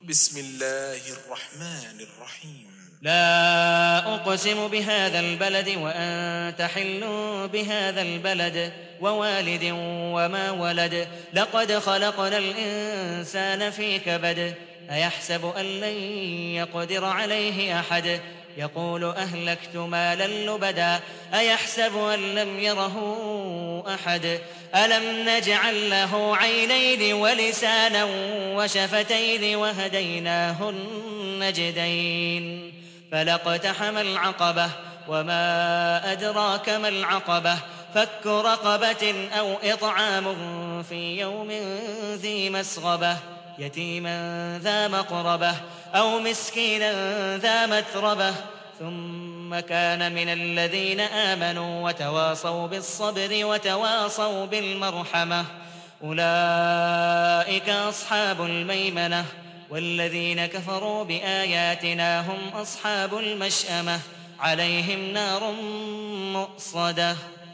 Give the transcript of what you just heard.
بسم الله الرحمن الرحيم لا أقسم بهذا البلد وأنت حل بهذا البلد ووالد وما ولد لقد خلقنا الإنسان في كبد أيحسب أن لن يقدر عليه أحد يقول أهلكت مالا لبدا أيحسب أن لم يره أحد ألم نجعل له عينين ولسانا وشفتين وهديناه النجدين فلاقتحم العقبة وما أدراك ما العقبة فك رقبة أو إطعام في يوم ذي مسغبة يتيما ذا مقربة أو مسكينا ذا متربة ثم كان من الذين آمنوا وتواصوا بالصبر وتواصوا بالمرحمة أولئك أصحاب الميمنة والذين كفروا بآياتنا هم أصحاب المشأمة عليهم نار مؤصدة